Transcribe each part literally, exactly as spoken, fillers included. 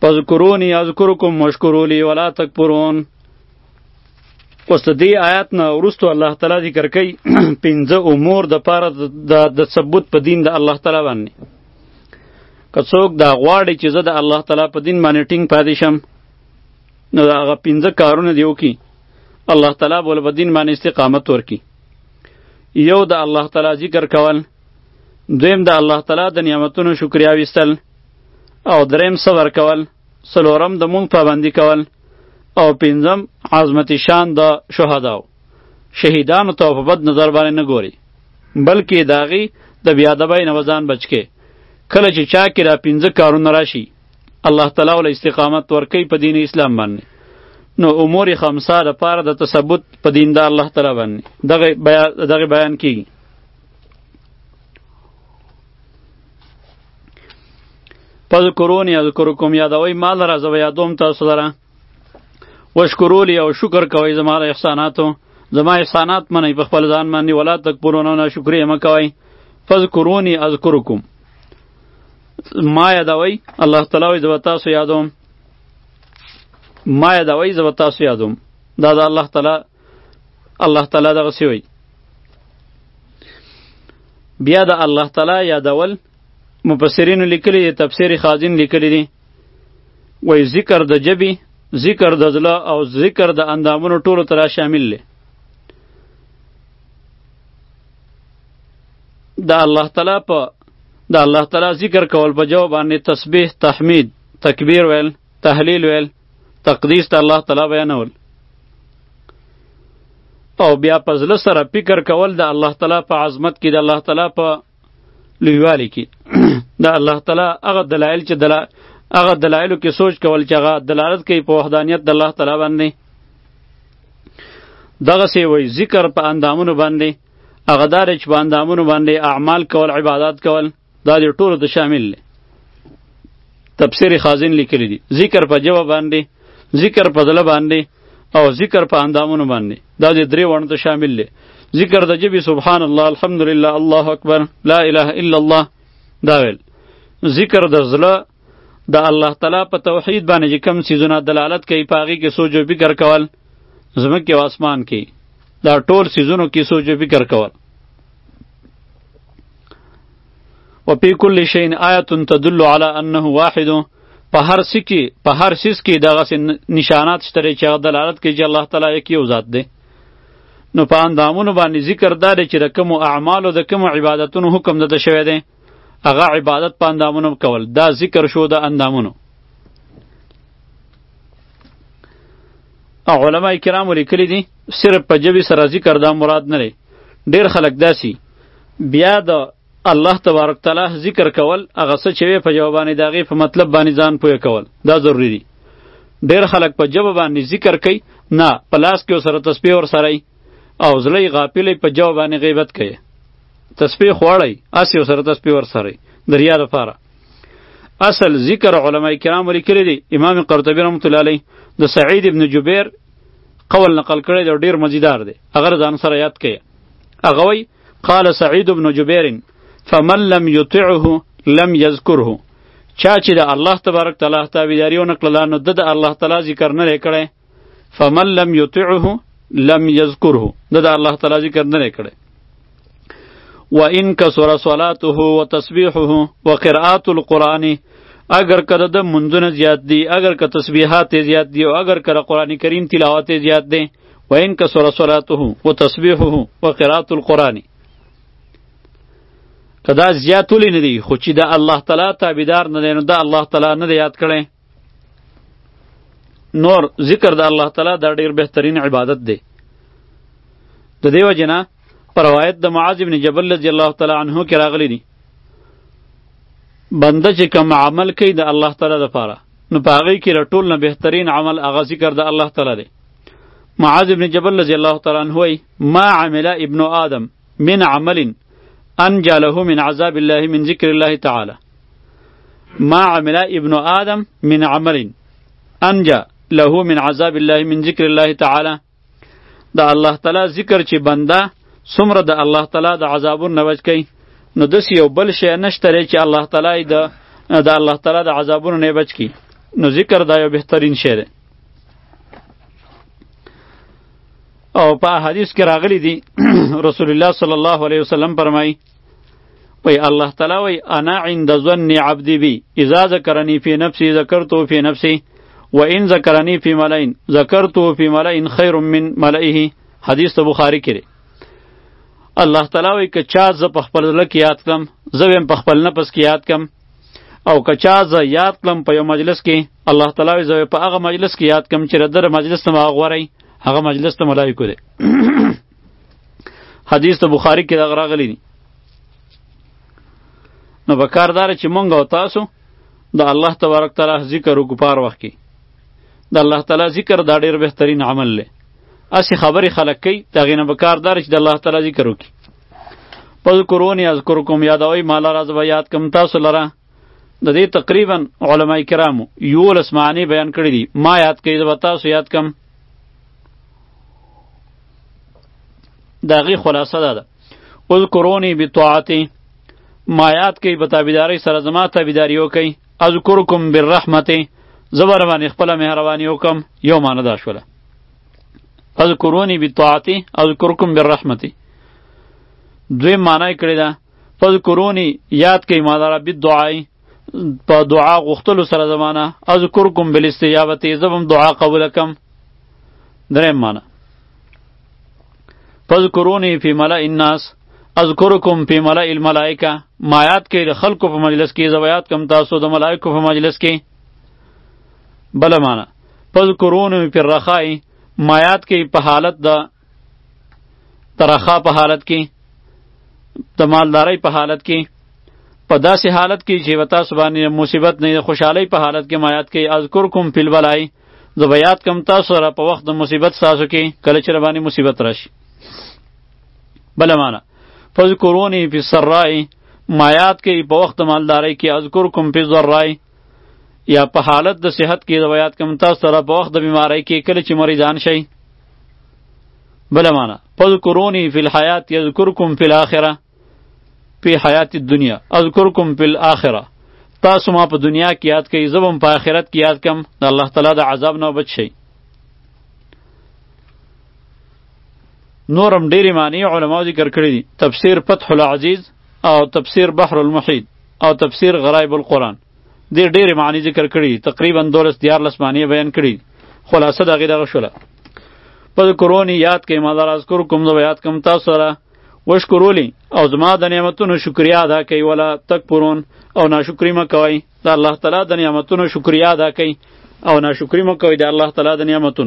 فاذکرونی اذکرکم واشکروا لی ولا تکفرون. اوس د دې آیات نه وروستو الله تعالی ذکر کوي پنځه امور د پاره د تثبت په دین د الله تعالی باندې. که څوک دا غواړي چې زه د الله تعالی په دین باندې ټینګ پاتې شم نو هغه پنځه کارونه دی وکړي، الله تعالی به په دین باندې استقامت ورکړي. یو د الله تعالی ذکر کول، دویم د الله تعالی د نعمتونو شکریا ویستل، او دریم صبر کول، څلورم د مونږ پابندي کول، او پنځم عظمت شان د شهداو شهیدانو ته په بد نظر باندې نه ګوري، بلکې د هغې د بېادبۍ نه به ځان بچ کې. کله چې چا کې دا پنځه کارونه راشي الله تعالی وله استقامت ورکوي په دین اسلام باندې، نو امور خمسه دپاره د تثبت په دین د الله تعالی باندې دغه بیان دغه بیان کیږي. فذکرونی اذکرکم، یادوئ ما لره زه به یادوم تاسو لره. وشکروا لی، او شکر کوئ زما د احساناتو، زما احسانات منئ په خپل ځان باندې. ولا تکفرون، او ناشکري مه کوئ. فذکرونی اذکرکم، ما یادوئ الله تعالی وایي زه به تاسو یادوم. ما یادوئ زه به تاسو یادوم، دا د الله تعالی الله تعالی دغسې وایي. بیا د الله تعالی یادول مفسرینو لیکلی دی، تفسیر خازن لیکلی دی، وایي ذکر د ژبې، ذکر د زړه او ذکر د اندامونو ټولو ته را شامل دی. د الله تعالی په د الله تعالی ذکر کول په جواب باندې تسبیح، تحمید، تکبیر ویل، تحلیل ویل، تقدیس د الله تعالی بیانول، او بیا په زړه سره فکر کول د الله تعالی په عظمت کې، د الله تعالی په لویوالي کې، د الله تعالی هغه دلایل چې دلا هغه دلایلو کې سوچ کول چې هغه دلالت کوي په وحدانیت د الله تعالی باندې. دغسې وایي ذکر په اندامونو باندې، هغه دا دی چې په اندامونو باندې اعمال کول، عبادات کول، دا دې ټولو ته شامل دی. تفسیر خازن لیکلی دی ذکر په ژبه باندې، ذکر په زړه باندې، او ذکر په اندامونو باندې، دا دې درې وړو ته شامل دی. ذکر د ژبې سبحان الله، الحمدلله، الله اکبر، لا اله الا الله، دا ویل. ذکر د زړه د الله تعالی په توحید باندې چې کوم څیزونه دلالت کوي په هغې کې سوچ و فکر کول، ځمکې او اسمان کې دا ټول څیزونو کې سوچ و فکر کول. وفي كل شيء آیة تدل على انه واحد، په هر څه کې په هر څیز کې دغسې نشانات شته چې هغه دلالت کوي چې الله تعالی یک یو ذات دی. نو په اندامونو باندې ذکر دا دی چې د کومو اعمالو د کومو عبادتونو حکم دته شوی دی، هغه عبادت په اندامونو کول، دا ذکر شو د اندامونو. علماء کرامو لیکلی دي صرف په ژبې سره ذکر دا مراد نه دی. ډېر خلک داسي بیا د الله تبارک تعالی ذکر کول، هغه څه چې وی په جواب باندې د هغې په مطلب باندې ځان پوهه کول، دا ضروري دي. ډېر خلک په ژبه باندې ذکر کوي، نه په لاس کې ورسره تسبیح ورسره او زړه یې غافل په جواب باندې غیبت کوي. تسبیح خوړی اسی ورسره تسبیح ورسره د ریا دپاره. اصل ذکر علماء کرام لیکلی دی. امام قرطبي رحمت الله علیه د سعید ابن جبیر قول نقل کړی دی، ډېر مزیدار دی، هغه ځان سره یاد کړئ. هغه وایي قال سعید ابن جبیر فمن لم یطعه لم یذکره، چا چې د الله تبارک تعالی تابعداري ونه کړله نو ده د الله تعالی ذکر نه دی کړی. فمن لم یطعه لم یذکره، ده د الله تعالی ذکر نه دی کړی. وَإِن كَثُرَ صَلَاتُهُ وَتَسْبِيحُهُ وَقِرْآتُ الْقُرْآنِ، اگر که د منځونه زیات دي، اگر که تسبیحات زیات دي، او اگر که قرآن کریم تلاوت زیات دي. وَإِن كَثُرَ صَلَاتُهُ وَتَسْبِيحُهُ وَقِرْآتُ الْقُرْآنِ، که دا زیات ولې نه دي، خو چې د الله تعالی تابعدار نه دی نو دا الله تعالی نه دی یاد کړی. نور ذکر د الله تعالی دا ډېر بهترین عبادت دی. د دې وجې نه په روایت د معاذ بن جبل رضی الله تعالی عنه کې راغلی دی، بنده چې کوم عمل کوي د الله تعالی دپاره نو په هغې کې له ټول نه بهترین عمل هغه ذکر د الله تعالی دی. معاذ بن جبل رضی الله تعالی عنه وایي ما عمل ابن آدم من عمل انجا له من عذاب الله من ذکر الله تعالی. ما عمل ابن آدم من عمل انجا له من عذاب الله من ذکر الله تعالی. د الله تعالی ذکر چې بنده څومره د الله تعالی د عذابونو نه بچ کوي، نو داسې یو بل شی نشته چې الله تعالی د د الله تعالی د عذابونو نه بچ کړي. نو ذکر دا یو بهترین شی دی. او په حدیث کې راغلی دی رسول الله صلی الله علیه وسلم فرمایي وی الله تعالی وی انا عند ظن عبدی بی اذا ذکرنی فی نفسی ذکرته فی نفسی و ان ذکرنی فی ملئ ذکرته فی ملئ خیر من ملئه. حدیث ته بخاری کې الله تعالی وی که چا ز په خپل زړه کې یاد کړم زه هم په خپل نفس کې یاد کړم او که چا ز یاد کړم په یو مجلس کې الله تعالی وی زه په هغه مجلس کې یاد کړم چې در مجلس ته ما غوړی هغه مجلس ته ملائکه دی. حدیث ته بخاری کې دا راغلی دی. نو به کار داره چې مونږ او تاسو د الله تبارک تعالی ذکر وکړو په هر وخت کې. د الله تعالی ذکر دا ډېر بهترین عمل دی. اسی خبرې خلق کوي د هغې نه به کار داره چې د الله تعالی ذکر وکړي. فاذکرونی اذکرکم یادوئ ما لره زه به یاد کړم تاسو لره. د دې تقریبا علما کرامو یولس معنی بیان کړي دي. ما یاد کړئ زه به تاسو یاد کړم. د هغې خلاصه دا ده اذکرونی بطاعتي ما یاد کړئ په تابعدارۍ سره زما تابعداري وکئ. اذکرکم بالرحمتې زه به رباندې خپله مهرباني وکړم. یو معنی دا شوله اذکرونی بطاعتي اذکرکم بالرحمتې. دویم معنی یې کړې ده فاذکرونی یاد کړئ ما لره بالدعای په دعا غوښتلو سره زمانه اذکرکم بالاستجابتې زه به هم دعا قبوله کړم. دریم معنی فاذکرونی فی ملأ الناس اذکرکم فی ملأ الملائکه ما یاد کړئ د خلکو په مجلس کې زه به یاد کړم تاسو د ملائکو په مجلس کې. بله معنی فاذکرونی فی الرخاء ما یاد کړئ په حالت د ترخا په حالت کې د مالدارۍ په حالت کې په داسې حالت کې چې به تاسو باندې مصیبت نه خوشحالۍ په حالت کې ما یاد کړئ. اذکرکم فی البلاء زه به یاد کړم تاسو سره په وخت د مصیبت ستاسو کې کله چې رباندې مصیبت راشي. بله معنی فاذکرونی فی السراء ما یاد کړئ په وخت د مالدارۍ کې اذکرکم فی الضراء یا په حالت د صحت کې زه به یاد کړم تاسو سره په وخت د بیمارۍ کې کله چې مریضان شئ. بله معنی فاذکرونی فی الحیات یذکرکم فی الاخره فی حیات الدنیا اذکرکم فی الاخره تاسو ما په دنیا کې یاد کړئ زه به هم په آخرت کې یاد کړم د الله تعالی د عذاب نه بچ شئ. نورم ډېرې معنی علماو ذکر کړي دي. تفسیر فتح العزیز او تفسیر بحر المحیط او تفسیر غرایب القرآن دې ډېرې معنی ذکر کړي دي. تقریبا دولس دیارلس معنی بیان کړي دي. خلاصه د هغې دغه شوله فاذکرونی یاد کړئ ما لره اذکرکم زه به یاد کړم تاسو سره. وشکرولی او زما د نعمتونو شکریا ادا کوئ ولا تکفرون او ناشکري مه کوئ. د الله تعالی د نعمتونو شکریا ادا کوئ او ناشکري مه کوئ د الله تعالی د نعمتونو.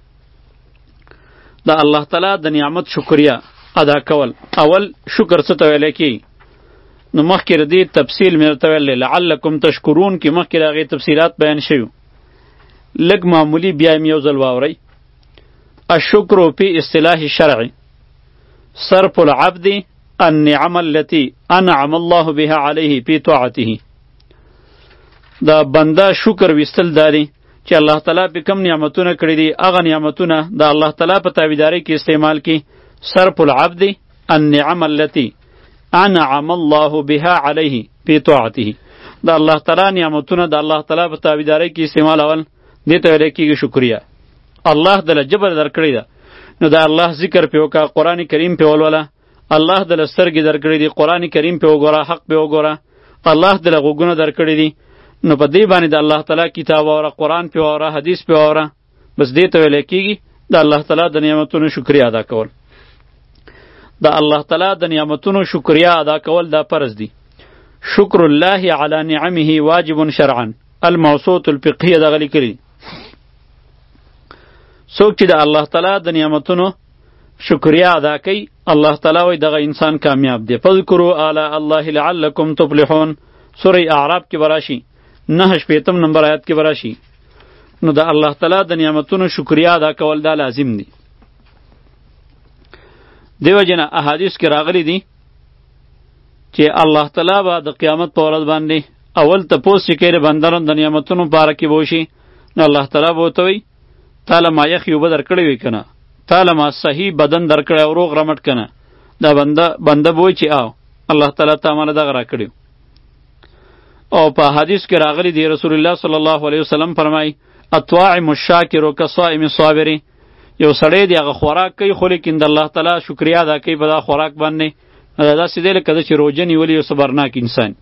د الله تعالی د نعمت شکریا ادا کول اول شکر څه ته ویلی کیږي نو مخکې د دې تفصیل مې درته ویلی لعلکم تشکرون کې مخکې د هغې تفصیلات بیان شوي. لږ معمولي بیا یې یو ځل واورئ. الشکر فی اصطلاح الشرع صرف العبد النعم التي انعم الله بها عليه في طاعته. دا بنده شکر ویستل داري چې الله تعالی په کم نعمتونه کړی دي هغه نعمتونه د الله تعالی په تابعدارۍ کې استعمال کی. صرف العبد النعم التي انعم الله بها عليه في طاعته. د الله تعالی نعمتونه د الله تعالی په تابعدارۍ کې استعمال اول دې ته ویل کېږي شکریا. الله دله جبر درکړی ده نو د الله ذکر په وکړه قرآن کریم په ولوله. الله دله سترګې درکړی دي قرآن کریم په وګوره حق په وګوره. الله دله غوږونه درکړي دي نو په دې باندې د الله تعالی کتاب اوره قرآن په اوره حدیث په اوره بس دې ته ویل کېږي د الله تعالی د نعمتونو شکریا ادا کول. د الله تعالی د نعمتونو شکریا ادا کول دا فرض دي. شکر الله علی نعمه واجب شرعا الموصوت الفقهیه دغه لیکلي. څوک چې د الله تعالی د نعمتونو شکریا ادا کوي الله تعالی وایي دغه انسان کامیاب دی. فذکروا آلاء الله لعلکم تفلحون سوره اعراف کې براشي نه شپېتم نمبر آیات کې براشي. نو د الله تعالی د نعمتونو شکریا ادا کول دا لازم دی. دیو جنا احادیث کې راغلی دي چې الله تعالی به د قیامت په ورځ باندې اول تپوس چې کړي بندران د نعمتونو باره کې بوشي نو الله تعالی به ورته وایي تاله ما یخ یو به درکړی وي که نه تاله ما صحیح بدن درکړی او روغ رمټ که نه دا بنده بنده به وایي چې آو الله تعالی تا ماله دغه راکړي. او په حدیث کې راغلی دی رسول الله صلی الله علیه وسلم فرمای الطاعم الشاکر کصائم الصابر. یو سړی دی هغه خوراک کوي خو لیکن د الله تعالی شکریا ادا کوي په دا خوراک باندې. دا داسې دی لکه چې روژه نیولي یو صبرناک انسان.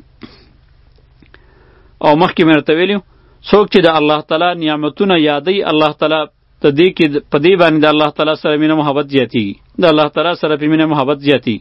او مخکې مې درته ویلي څوک چې د الله تعالی نعمتونه یادوي الله تعالی ته دې کې په دې باندې د الله تعالی سره مینه محبت زیاتېږي. د الله تعالی سره په مینه محبت زیاتېږي.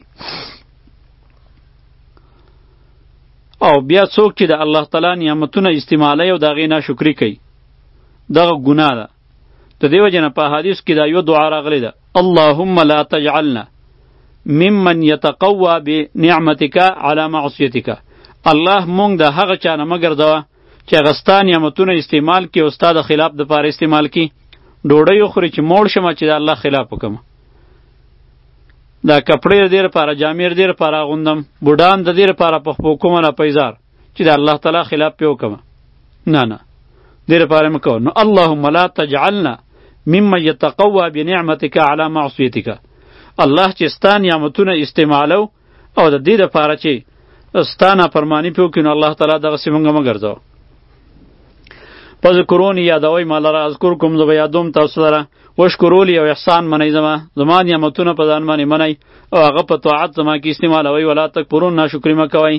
او بیا څوک چې د الله تعالی نعمتونه استعمالوي او د هغې ناشکري کوي دغه ګناه ده. د دې وجې نه په حدیث کې دا یو دعا راغلی ده اللهم لا تجعلنا ممن یتقوی بنعمتک علی معصیتک. الله مونږ د هغه چا نه مه ګرځوه چې هغه ستا نعمتونه استعمال کړي او ستا د خلاف دپاره استعمال کړي. ډوډۍ وخوري چې موړ شمه چې د الله خلاف وکړم. دا کپړې د دې لپاره جامې د دې لپاره اغوندم بوډان د دې لپاره په خپو کومه نه پیزار چې د الله تعالی خلاف پې وکړم. نه نه دې لپاره مه کوه. نو اللهم لا تجعلنا ممن یتقوی بنعمتک علی معصیتک. الله چې ستا نعمتونه استعمالو او د دې لپاره چې ستا نافرماني پې وکړي نو الله تعالی دغسې مونږ مه ګرځوه. فذکرونی یادوئ ما لره اذکرکم زه به یادوم تاسو لره. وشکرولی او احسان منئ زما زما نعمتونه په ځان باندې منئ او هغه په طاعت زما کې استعمالوئ. ولا تکفرون ناشکري مه کوئ.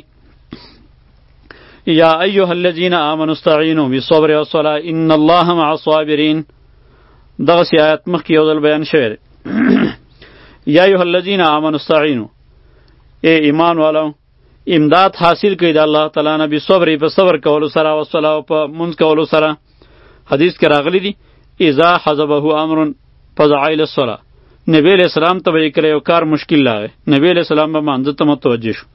یا ایها الذین آمنوا استعینوا بالصبر والصلاة ان الله مع الصابرین. دغسې آیت مخکې یو ځل بیان شوی دی. یا ایها الذین آمنوا استعینوا ای ایمان والو امداد حاصل کړئ د الله تعالی نه بالصبر په صبر کولو سره او صلاة په مونځ کولو سره. حدیث کې راغلی دی اذا حزبه امر فزع الی الصلاة. نبی علیہ السلام ته به یې کله یو کار مشکل راغی نبی علیہ السلام به مانځه ته متوجه شو.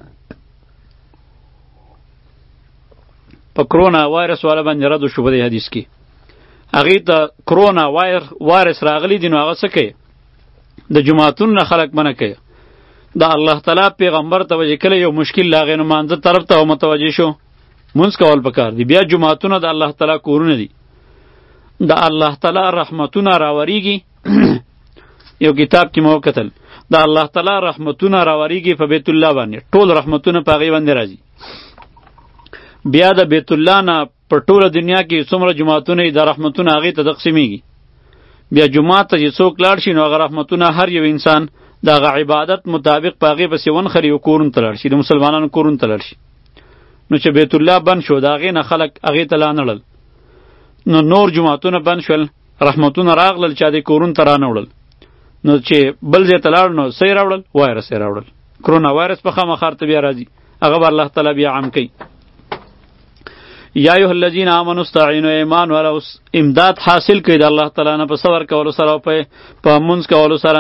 په کرونا وایرس والا باندې رد وشو په دې حدیث کې. هغې ته کرونا وایرس راغلی دی نو هغه څه کوي د جماعتونو نه خلک منع کوي. د الله تعالی پیغمبر ته به کله یو مشکل راغی نو مانځه طرف ته متوجه شو. مونځ کول پکار دی. بیا جماعتونه د الله تعالی کورونه دي. د الله تعالی رحمتونه راوریږي. یو کتاب کې مو کتل د الله تعالی رحمتونه راوریږي په بیت الله باندې. ټول رحمتونه په هغې باندې راځي. بیا د بیت الله نه په ټوله دنیا کې څومره جماعتونه د رحمتونه هغې ته تقسیمیږي. بیا جماعت ته چې څوک لاړ شي نو هغه رحمتونه هر یو انسان د هغه عبادت مطابق په هغې پسې ونخري او کورونو ته لاړ شي د مسلمانانو کورونو ته لاړ شي. نو چې بیت الله بند شو د هغې نه خلک هغې ته لانړل نو نور جماعتونه بند شول رحمتونه راغلل چا دې کورونو ته رانه نو چې بل ځای ته لاړ نو څه یې راوړل وایرس یې راوړل. کرونا وایرس په خامخا ته بیا راځي هغه به الله تعالی بیا عام کوي. یا ایها الذین آمنوا استعینوا ایمان والا امداد حاصل کړئ د الله تعالی نه په صبر کولو سره او په مونځ کولو سره.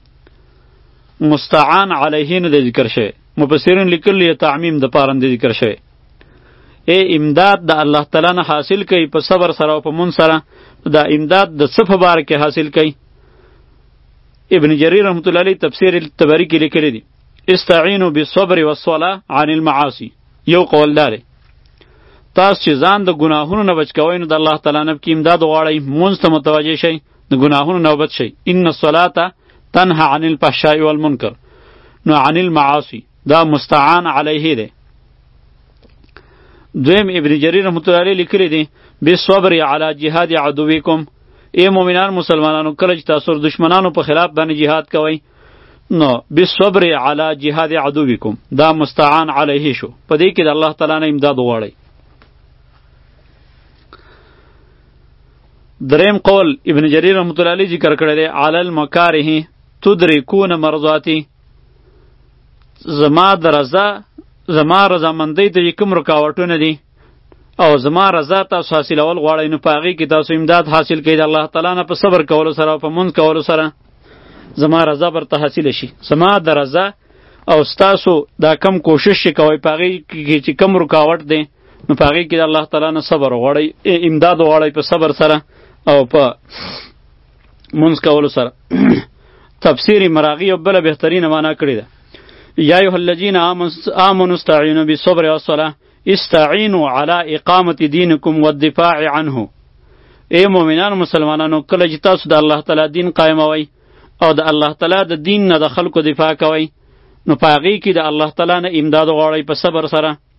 مستعان علیه نه د ذکر شوی مفسرین لیکلی تعمیم د پاره د ذکر شوی. ای امداد د الله تعالی نه حاصل کړئ په صبر سره او په مونځ سره. دا امداد د څه په باره کې حاصل کړئ؟ ابن جریر رحمت الله علیه تفسیر تبری کې لیکلی دی استعینوا بالصبر والصلاة عن المعاصی. یو قول داره تاسو چې ځان د ګناهونو نه بچ کوئ نو د الله تعالی نه کې امداد وغواړئ مونځ ته متوجه شئ د ګناهونو نه وبچ شئ. ان الصلاة تنهى عن الفحشاء والمنکر. نو عن المعاصی دا مستعان علیه دی. دویم ابن جریر رحمت الله علیه لیکلی دی بالصبر علی جهاد عدوکم. ای مؤمنان مسلمانانو کله چې تاسو دشمنانو په خلاف باندې جهاد کوئ نو بالصبر علی جهاد عدوکم دا مستعان علیه شو. په دې کې د الله تعالی نه امداد وغواړئ. دریم قول ابن جریر رحمت الله علیه ذکر کړی دی علی المکاره تدرکون مرضاتی. زما د رضا زما رضامندۍ ته کوم رکاوټونه دي او زما رضا تاسو حاصلول غواړئ نو په هغې کې تاسو امداد حاصل کړئ د الله تعالی نه په صبر کولو سره او په مونځ کولو سره. زما رضا برته حاصله شي. زما د رضا او ستاسو دا کم کوشش چې کوئ په هغې کې چې کم رکاوټ دی نو په هغې کې د الله تعالی نه صبر غواړئ امداد غواړئ په صبر سره او په مونځ کولو سره. تفسیر مراغی او بله بهترینه معنا کړې ده یا ایها الذین آمنوا استعینوا بالصبر والصلاة استعینوا علی اقامت دینکم والدفاع عنه. ای مؤمنانو مسلمانانو کله چې تاسو د الله تعالی دین قایموئ او د الله تعالی د دین نه د خلکو دفاع کوئ نو په هغې کې د الله تعالی نه امداد غواړئ په صبر سره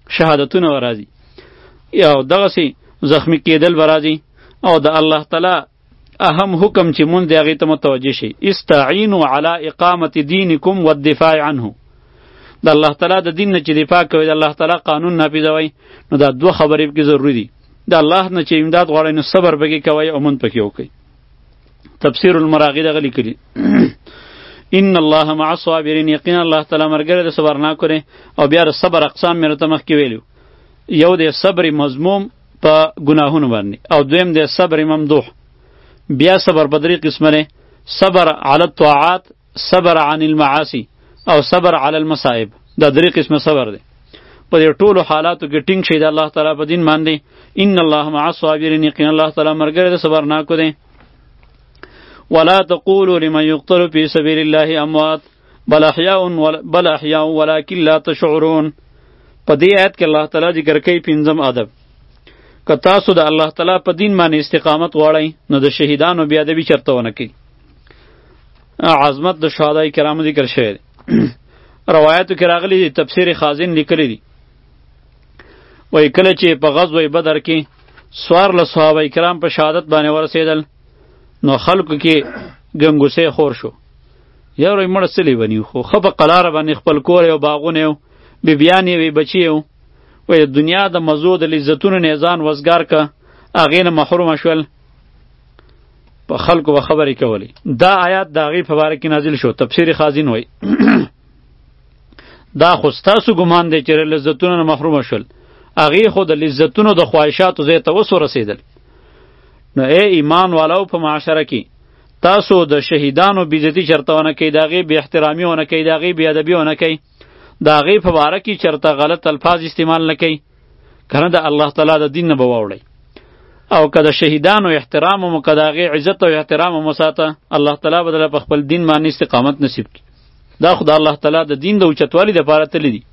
شهادتونه راځي یا دغسې زخمی کېدل به راځي او د الله تعالی اهم حکم چې مونږ د هغې ته متوجه شي استعینوا علی اقامت دینکم والدفاع عنه د الله تعالی د دین نه چې دفاع کوئ د الله تعالی قانون نافظوئ نو دا دوه خبرې پکې ضروري دي د الله نه چې امداد غواړئ نو صبر پکې کوئ او مونږ پکې وکئ تفسیر المراغی دغه لیکلي ان الله مع الصابرین یقینا الله تعالی مرګره د صبرناکو دی او بیا د صبر اقسام مې راته مخکې ویلو یو د صبر مضموم په ګناهونو باندې او دویم د صبر ممدوح بیا صبر په درې قسمه دی صبر علی الطاعات صبر عن المعاصی او صبر علی المصائب دا درې قسمه صبر دی په دې ټولو حالاتو کې ټینګ شي د الله تعالی په دین باندې ان الله مع الصابرین یقینا الله تعالی مرګره د صبرناکو دی ولا تقولوا لمن يقتل في سبيل الله اموات بل احياء بل احياء ولكن لا تشعرون په دې آیت کې الله تعالی ذکر کوي پنځم ادب که تاسو د الله تعالی په دین باندې استقامت غواړئ نو د شهیدانو بې ادبي چرته ونه کوئ عظمت د شهدای کرامو ذکر شوی دی روایاتو کې راغلی دی تفسیر خازن لیکلی دی وایي کله چې په غزوه بدر کې څوارلس صحابه کرام په شهادت باندې ورسېدل نو خلکو کې ګنګوسې خور شو یاره یې مړه څه لیوني خو ښه په قلاره باندې خپل کور یې او باغونه یې بیبیان یې وې بچي یې وایي د دنیا د مزو د لذتونو نه یې ځان وزګار که هغې نه محرومه شول په خلکو به خبرې کولې دا آیات د هغې په باره کې نازل شو تفسیر خازن وایي دا خو ستاسو ګمان دی چې لذتونو نه محرومه شول هغې خو د لذتونو د خواهشاتو ځای ته اوس ورسېدل نو ای ایمان والو په معاشره کې تاسو د شهیدانو بیزتی چرته ونه کوئ د هغې بې احترامي ونه کوئ د هغې بې ادبي ونه کوئ د هغې په باره کې چرته غلط الفاظ استعمال نه کوئ که نه د الله تعالی د دین نه به واوړئ او که د شهیدانو احترام مو که د هغې عزت او احترام مو ساته الله تعالی به دله په خپل دین باندې استقامت نصیب کړي دا خو د الله تعالی د دین د اوچتوالي دپاره تللی دي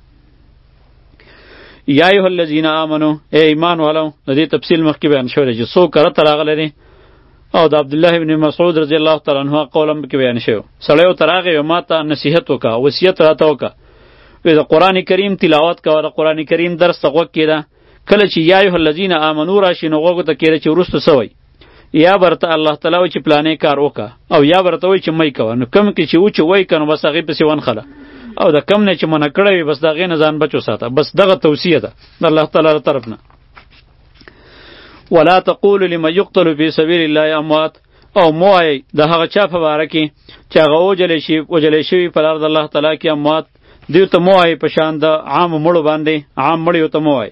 یا ایها الذین آمنو ای ایمان والو د دې تفصیل مخکې بیان شوی دی چې څوک کرته راغلی دی او د عبدالله ابن مسعود رضی الله تعالی عنه قول هم پکې بیان شوی سړی ورته راغی ما ته نصیحت وکړه وصیت راته وکړه وایي د قرآن کریم تلاوت کوه د قرآن کریم درس ته غوږ کېده کله چې یا ایها الذین آمنو راشي نو غوږو ته کېده چې وروسته څه وایي یا برته الله تعالی وایي چې پلانې کار وکړه او یا برته وایي چې مه کوه نو کوم کې چې و چې وایي که نو بس هغې پسې ونښله او د کم نه چې منع کړی وي بس د هغې نه ځان بچ وساته بس دغه توصیه ده د الله تعالی له طرف نه ولا تقولوا لمن يقتل في سبيل الله اموات او مو وایئ د هغه چا په باره کې چې هغه وجلی شي وجلی شوي په لار د الله تعالی کې اموات دیو ته مو وایئ په شان د عامو مړو باندې عام مړیو ته مو وایئ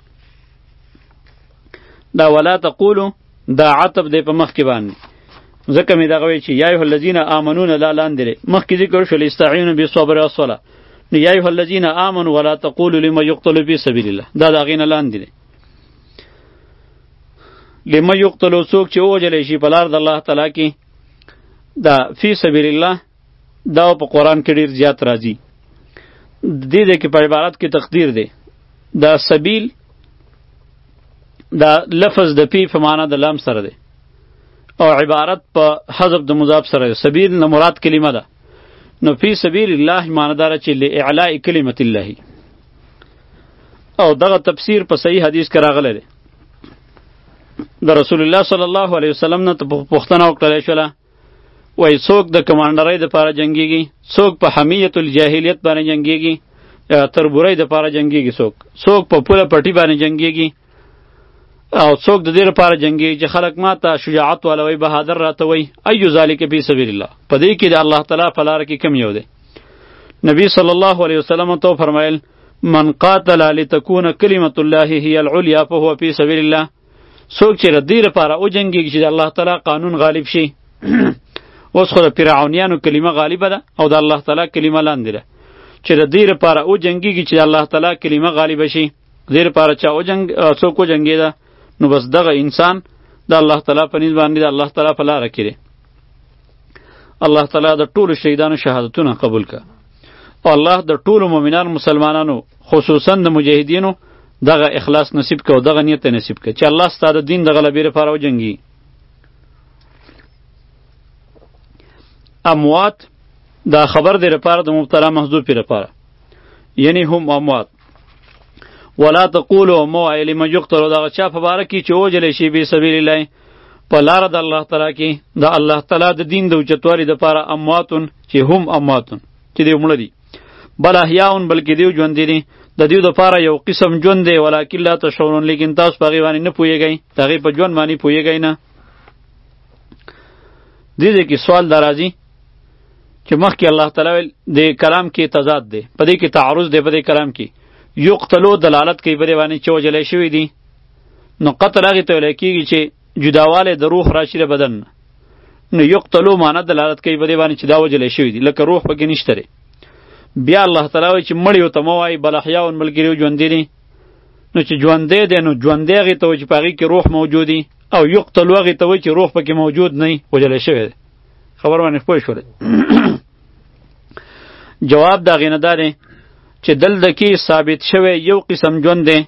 دا ولا تقولو دا عطب دی په مخکې باندې ځکه مې دغه وایي چې یا ایها الذین آمنون لا لاندې دی مخکې ذکر شول استعینوا بالصبر والصلاة نو یا ایها الذین آمنوا ولا تقولوا لمن یقتل فی سبیل الله دا د هغې نه لاندې دی لمن یقتلو څوک چې ووجلی شي په لار د الله تعالی کې دا فی سبیل الله دا په قرآن کې ډېر زیات راځي دې دی کې په عبارت کې تقدیر دی دا سبیل دا لفظ د پی په معنا د لام سره دی او عبارت په حذف د مضاف سره دی سبیل نه مراد کلمه ده نو فی سبیل الله معنی داره چې لاعلاء کلمت الله او دغه تفسیر په صحیح حدیث کې راغلی دی د رسول الله صلی الله علیه وسلم نه پوښتنه وکړل شوله وایي څوک د کمانډرۍ دپاره جنګیږي څوک په حمیت الجاهلیت باندې جنګیږي تربورۍ دپاره جنګیږي څوک څوک په پوله پټي باندې جنګیږي او څوک د دې لپاره جنګیږي چې خلک ما ته شجاعت والا وایي بهادر راته وایي ایو ذلک فی سبیل الله په دې کې د الله تعالی په لاره کې کم یو دی نبی صلی الله علیه وسلم ته فرمایل من قاتل لتكون کلمة الله هي العلیا فهو فی سبیل الله څوک چې د دې لپاره وجنګیږي چې د الله تعالی قانون غالب شي اوس خو د فرعونیانو کلمه غالبه ده او د الله تعالی کلمه لاندې ده چې د دې لپاره وجنګیږي چې د الله تعالی کلمه غالبه شي دې لپاره چا وجنګ څوک وجنګېده نو بس دغه انسان د الله تعالی په نیز باندې د الله تعالی په لاره کې دی الله تعالی د ټولو شهیدانو شهادتونه قبول کړه او الله د ټولو مؤمنانو مسلمانانو خصوصا د مجاهدینو دغه اخلاص نصیب کړه او دغه نیت نصیب کړه چې الله ستاسو د دین د غلبې لپاره وجنګي اموات دا خبر دی لپاره د مبتلا محذوف لپاره یعنی هم اموات ولا تقولوا مو ایلی من یقتلوا دغه چا په باره کې چې وجلی شي بی سبیل الله په لاره د الله تعالی کې د الله تعالی د دین د اوچتوالي دپاره امواتون چې هم امواتون چې دی مړه دي بل احیاون بلکې دیو ژوندي دي د دیو دپاره یو قسم ژوند دی ولکن لا تشعرون لیکن تاسو په هغې باندې نه پوهېږئ د هغې په ژوند باندې پوهېږئ نه دې ځای کې سوال دا راځي چې مخکې الله تعالی ویل د کلام کې تضاد دی په دې کې تعارض دی په دې کلام کې یقتلو دلالت کوي په دې باندې چې وجلی شوي دي نو قتل هغې ته ویلی کېږي چې جداوالی د روح راشي د بدن نه نو یقتلو معنی دلالت کوي په دې باندې چې دا وجلی شوي دي لکه روح پکې نشته دی بیا الله تعالی وایي چې مړ یو ته مه وایي بل احیاون ملګري ژوندي دي نو چې ژوندی دی نو ژوندی هغې ته وایي چې په هغې کې روح موجود وي او یقتلو هغې ته وایي چې روح پکې موجود نه وي وجلی شوی دی خبر باندې پوه شولئ جواب د هغې نه دا دی چې دلته کې ثابت شوی یو قسم ژوند دی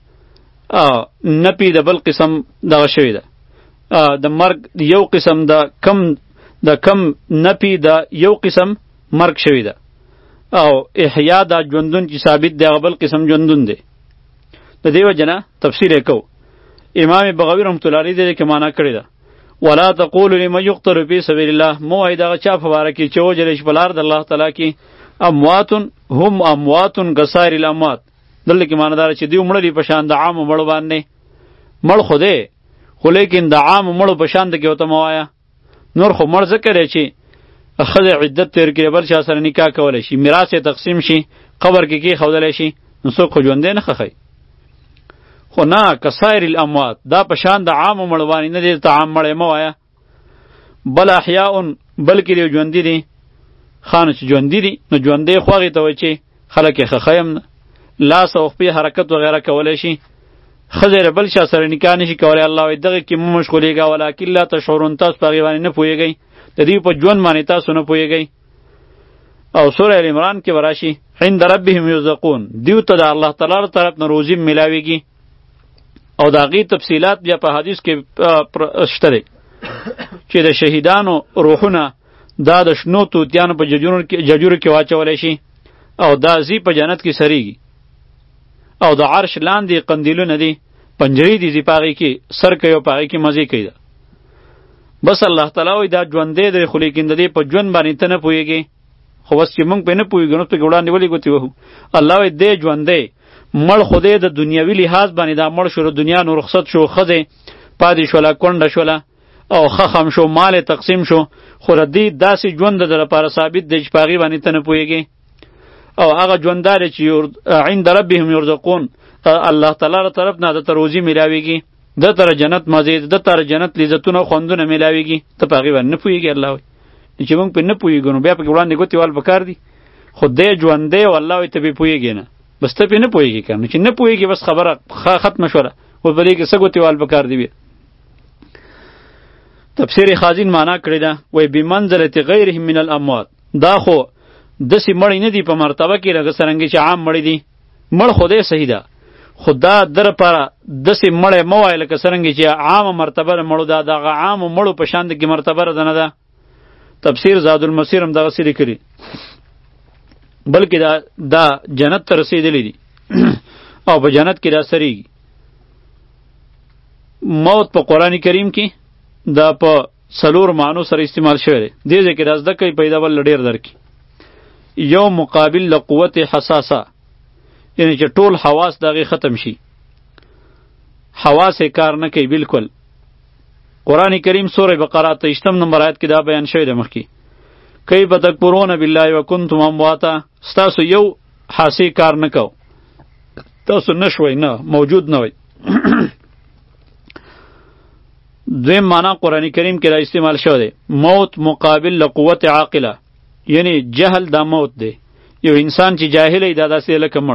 نپی د بل قسم دغه شوی ده د مرګ یو قسم د کم د کم نپی د یو قسم مرګ شوی ده او احیا دا ژوندون چې ثابت دی هغه بل قسم ژوندون دی د دې وجه نه تفسیر یې کوو امام بغوی رحمت الله علیه دې کې معنا کړې ده ولا تقولوا لمن يقتل في سبيل الله مو وایئ دغه چا په باره کې چې وجلی شي په لار د الله تعالی کې اموات هم اموات کسائر الاموات دلته کې معنی داره چې دوی مړه دي په شان د عامو مړو باندې مړ خو دی خو لیکن د عامو مړو په شان د کې ورته مه وایه نور خو مړ ځکه دی چې ښځه عدت تیر کړي بل چا سره نکاح کولی شي میراث یې تقسیم شي قبر کې کېښودلی شي نو څوک خو ژوندی نه ښخوي خو نه کسائر الاموات دا په شان د عامو مړو باندې نه دی ته عام مړی مه وایه بل احیاء بلکې دی ژوندي دي خانه چې ژوندي دي نو ژوندی خو هغې ته وایي چې خلک یې ښخیم نه لاس او خپې حرکت وغیره کولی شي ښځه یې بل چا سره نکاح نشي کولی الله وایي دغې کې مه مشغولېږه ولکن لا تشعرون تاسو په هغې باندې نه پوهېږئ د دې په ژوند باندې تاسو نه پوهېږئ او سوره ال عمران کې به راشي عند ربهم یرزقون دیو ته د الله تعالی له طرف نه روزي میلاویږي او د هغې تفصیلات بیا په حدیث کې شته دی چې د شهیدانو روحونه دا د شنو توتیانو په ججورو کې واچولی شي او دا ځي په جنت کې سریږي او د عرش لاندې قندیلونه دي پنجرې دي ځي په هغې کې سر کوي او په هغې کې مزې کوي ده بس الله تعالی وایي دا ژوندی دی خو لیکن د دې په ژوند باندې ته نه پوهېږې خو بس چې موږ پرې نه پوهېږو نو پکې وړاندې ولې ګوتې وهو الله وایي دی ژوندی مړ خو دی د دنیوي لحاظ باندې دا مړ شو د دنیا نو رخصت شو ښځې پاتې شوله کونډه شوله او خخم شو مال تقسیم شو خو د دې داسې ژوند د لپاره ثابت دی چې په هغې باندې ته نه پوهېږې او هغه ژوندار چې عند ربهم یرزقون الله تعالی له طرف نه دته روزي میلاویږي دته جنت مزید دته جنت لذتونه خوندونه میلاویږي ته په هغې باندې نه پوهېږي الله وایي چې موږ پرې نه پوهېږو نو بیا پکې وړاندې ګوتې وال پکار دي خو دی ژوندی او الله وایي ته پرې پوهېږې نه بس ته پرې نه پوهېږې که نو چې نه پوهېږې بس خبره ختمه شوله اوس په دې کې څه ګوتې وال پکار دي بیا تفسیر خازین معنا کړې ده وایي بمنزلة غیرهم من الاموات دا خو داسې مړی نه دي په مرتبه کې لکه څرنګه چې عام مړی دي مړ خو دی صحیح ده خو دا در لپاره داسې مړی مه وایه لکه څرنګه چې عامه مرتبه د مړو ده دغه عامو مړو په شان کې مرتبه ده نه ده تفسیر زاد المسیر هم دغسې لیکلي بلکې دا دا جنت ته رسېدلی دي او په جنت کې دا سریږي موت په قرآن کریم کې دا په څلور معنو سره استعمال شوی دی دې ځای کې دا زده کوي پیدا بل ډېر درکړي یو مقابل له قوت حساسه یعنی چې ټول حواس د هغې ختم شي حواس یې کار نه کوي بلکل قرآن کریم سوره بقره اتهشتم نمبر آیت کې دا بیان شوی دی مخکې کیف تکفرون بالله وکنتم امواتا ستاسو یو حاسې کار نه کو تاسو نه شوئ نه موجود نه وئ دویم معنا قرآن کریم کې دا استعمال شوی دی موت مقابل له قوت عاقله یعنی جهل دا موت دی یو انسان چې جاهل دی دا داسې لکه مړ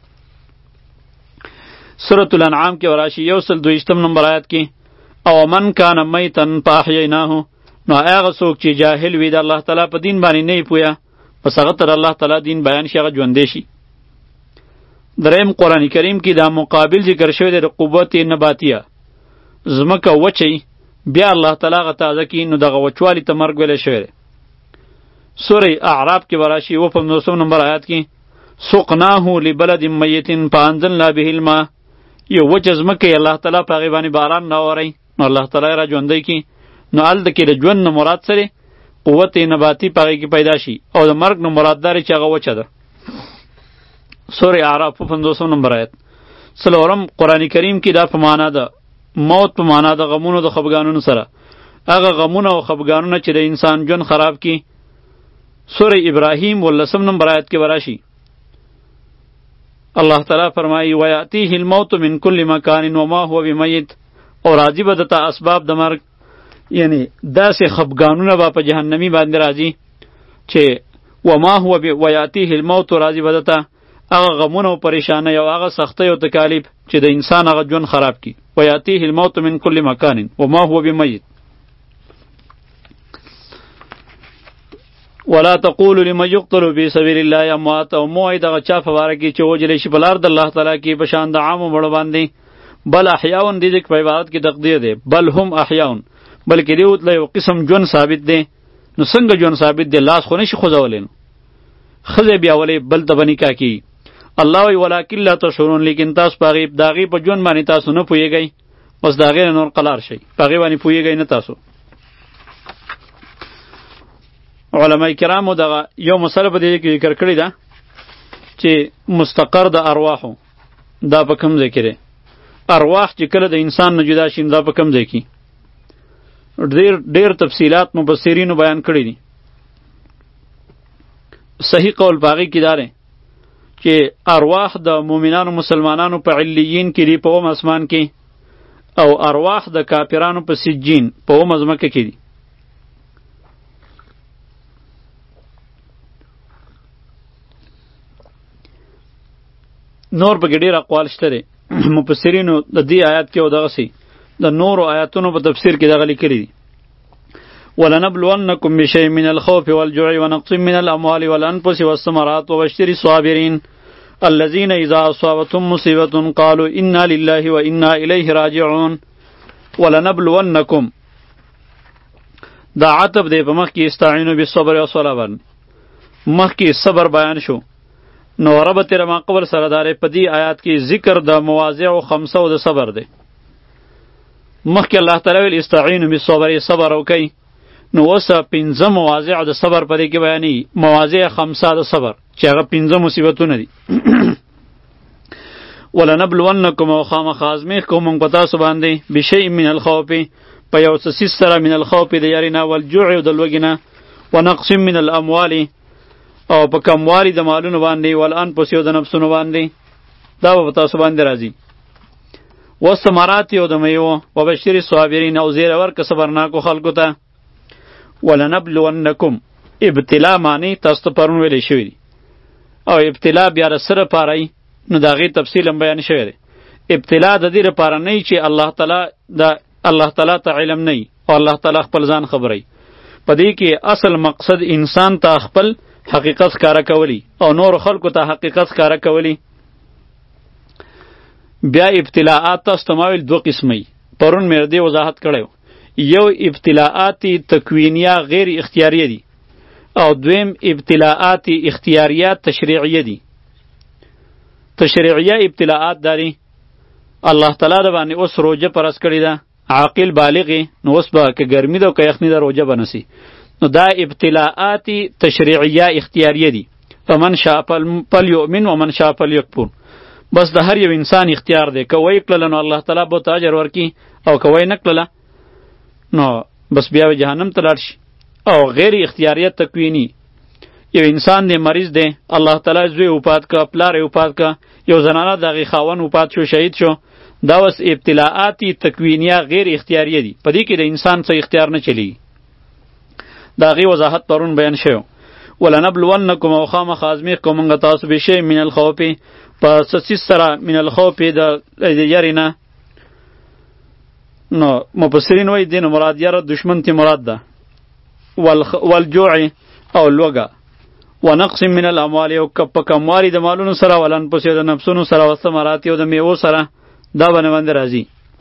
سورة الانعام کې وراشي یو سل دویشتم نمبر آیت کې او من کان میتن فاحییناه نو هغه څوک چې جاهل وي د الله تعالی په دین باندې نه یې پوهه پس هغه تر الله تعالی دین بیان شي هغه ژوندی شي دریم قرآن کریم کې دا مقابل ذکر شوی دی د قوت نباتیه ځمکه وچی بیا الله تعالی هغه تازه کړي نو دغه وچوالي ته مرګ ویلی شوی دی سوره اعراف کې وراشي و په نوسم نمبر آیات کې سقناه لبلد میت فانزلنا به الماء یو وچ ځمکه الله تعالی په هغې باندې باران راوری نو الله تعالی را ژوندی کی نو هلته کې د ژوند نه مراد سره قوت نباتی په هغې کې پیدا شي او د مرګ نه مراد دا چې هغه وچه ده. سورې اعراف په پنځوسم نمبر آیت. څلورم قرآن کریم کې دا په معنا ده موت په معنا د غمونو د خفګانونو سره هغه غمونه او خفګانونه چې د انسان ژوند خراب کی. سورې ابراهیم ولسم نمبر آیت کې براشي الله تعالی فرمایي ویاتیه الموت من کل مکان وما هو بمیت او راځي به دته اسباب د مرګ یعنی داسې خفګانونه به په جهنمی باندې راځي چې وما هو ویاتیه الموت راځي به دته هغه غمونه او پریشانه او هغه سختۍ او تکالیف چې د انسان هغه ژوند خراب کی. ویاتیه الموت من کل مکان وما هو بمیت ولا تقولوا لمن يقتل في سبيل الله اموات او موعد دغه چا په واره کې چې وجلی شي په لار د الله تعالی کې په شان د عامو مړو باندې بل احیاون دي چې په عبارت کې تقدیر دی بل هم احیاون بلکې دی وتله یو قسم ژوند ثابت دی. نو څنګه ژوند ثابت دی لاس خو نشي خوځولی نو ښځې بیا ولې بل ته به نکاح کیږي. الله وایي ولکن لا تشعرون لیکن تاسو په هغې د هغې په ژوند باندې تاسو نه پوهېږئ اوس د هغې نه نور قلار شئ په هغې باندې پوهېږئ نه تاسو. علماء کرامو دغه یو مسله په دې کې ذکر کړې ده چې مستقر د ارواحو دا په کوم ځای کې دی. ارواح چې کله د انسان نه جدا شي دا په کوم ځای کې ډېر ډېر تفصیلات مفسرینو بیان کړي دي. صحیح قول په هغې کې دا دی چې ارواح د مؤمنانو مسلمانانو په علیین کې دي په اوم اسمان کې او ارواح د کافرانو په سجین په اوم ځمکه کې دي. نور پکې ډېر اقوال شته دی مفسرینو د دې آیات کې او دغسې د نورو آیاتونو په تفسیر کې دغه لیکلي دي ولنبلونکم بشیء من الخوف والجوع ونقص من الاموال والانفس والثمرات وبشر الصابرین الذين اذا اصابتهم مصیبة قالوا انا لله وانا الیه راجعون. ولنبلونکم دا عطف دی په مخ کې استعینوا بالصبر والصلاة باندې مخکې صبر بیان شو نو رب تیر ما قبل سره داره په دې آیات کې ذکر د مواضع او خمسه او د صبر دی. مخکې الله تعالی ویل استعینوا بالصبر صبر وکئ نو اوس پنځه مواضع د صبر په دې کې بیانې مواضع خمسه د صبر چې هغه پنځه مصیبتونه دي. ولنبلونکم او خامخا ازمیښت کوو موږ په تاسو باندې بشیء من الخوف په یو څه څیز سره من الخوف د یارې نه والجوع او د لوږې نه ونقص من الاموال او په کموالي د مالونو باندې والانفس او د نفسونو باندې دا به په تاسو باندې راځي. والثمرات او د میوو وبشر الصابرین او زیره ورکړه صبرناکو خلکو ته. ولنبلونکم ابتلا معنی تاسو ته پرون ویلی شوي دي او ابتلا بیا د څه لپاره یي نو د هغې تفصیل هم بیان شوی دی. ابتلا د دې لپاره نه چې الله تعالی د الله تعالی ته علم نه او الله تعالی خپل ځان خبروي. په دې کې اصل مقصد انسان ته خپل حقیقت ښکاره کولی او نور خلکو ته حقیقت ښکاره کولی. بیا ابتلاعات تاسو ته ما ویل دوه قسمه پرون مې دې وضاحت کړی یو ابتلاعات تکوینیه غیر اختیاریه دي او دویم ابتلاعات اختیاریات تشریعیه دي. تشریعیه ابتلاعات داري الله تعالی د باندې اوس روجه پرس کړی ده عاقل بالغ نو اوس به که ګرمي ده او که یخني ده روجه به نسی نو دا ابتلاعات تشریعیه اختیاریه دي. فمن شاء فلیؤمن ومن شاء فلیکفر بس د هر یو انسان اختیار دی که وی کړله نو الله تعالی به ته اجر ورکړي او که وی نه کړله نو بس بیا جهنم ته لاړ شي. او غیر اختیاریت تکوینی یو انسان دی مریض دی الله تعالی زوی وفات که پلار یې وفات که یو زنانه د هغې خاوند وفات شو شهید شو دا اوس ابتلاعات تکوینیه غیر اختیاریه دي په دې کې د انسان څه اختیار نه چلیږي. د هغې وضاحت پرون بیان شوی. ولنبلونکم او خامخا ازمیښت کوو موږ تاسو بشیء من الخوف په څه څیز سره من الخوف د یرې نه نو مفسرین وایي دې نه مراد یره دشمن تی مراد ده والجوع او لوږه ونقص من الاموال او په کموالي د مالونو سره والانفس د نفسونو سره والثمرات او د میوو سره دا باندې باندې راځي.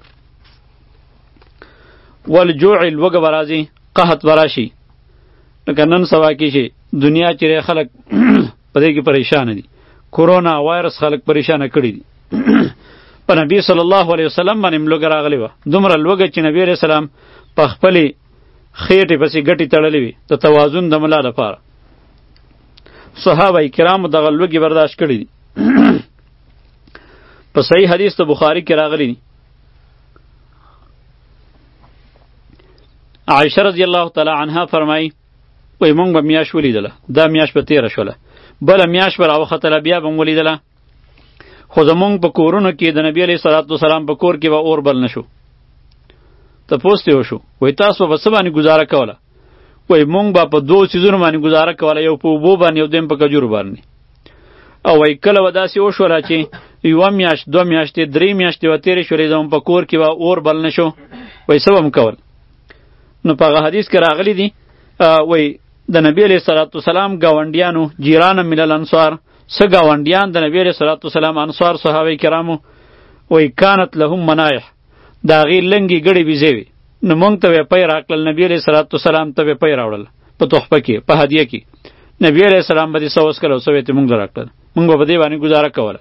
والجوع لوږه به راځي قحط به راشي لکه نن سبا کې چې دنیا چې خلک په دې کې پریشان دي کورونا وایرس خلک پریشانه کړي دي په نبی صلی الله علیه وسلم باندې لوګه راغلی وه، دومره لوګه چې نبی علیه السلام په خپلې خېټې پسې ګټې تړلې وي د توازن د ملا لپاره. صحابه کرامو دغه لوګې برداشت کړي دي. په صحیح حدیث د بخاري کې راغلی دي، عایشه رضی الله تعالی عنها فرمایي وایي مونږ به میاشت ولیدله، دا میاشت به تېره شوله، بله میاشت به راوختله بیا به م ولیدله، خو زمونږ په کورونو کې د نبي علیه صلات وسلام په کور کې به اور بل نه شو. تپوس ترې وشو وایي تاسو به په څه باندې ګزاره کوله؟ وایي مونږ به په دوو څیزونو باندې ګزاره کوله، یو په اوبو باندې یو دویم په کجورو باندې. او وایي کله به داسې وشوله چې یوه میاشت دوه میاشتې درې میاشتې به تېرې شولې زموږ په کور کې به اور بل نه شو. وایي څه به م کول؟ نو په هغه حدیث کې راغلی دي وایي د نبی علیه صلات وسلام ګاونډیانو جیران من الانصار، څه ګاونډیان د نبی علیه صلات وسلام انصار صحابه کرامو، وایي کانت لهم منایح، د هغې لنګې ګړې بیزې وې، نو مونږ ته به یې پی راکړل، نبي علیه صلات وسلام ته به یې پی راوړل په تحفه کې په هدیه کې. نبی علیه السلام به دې څه وڅکل او څه به یې مونږ ته راکړل، مونږ به په دې باندې ګزاره کوله.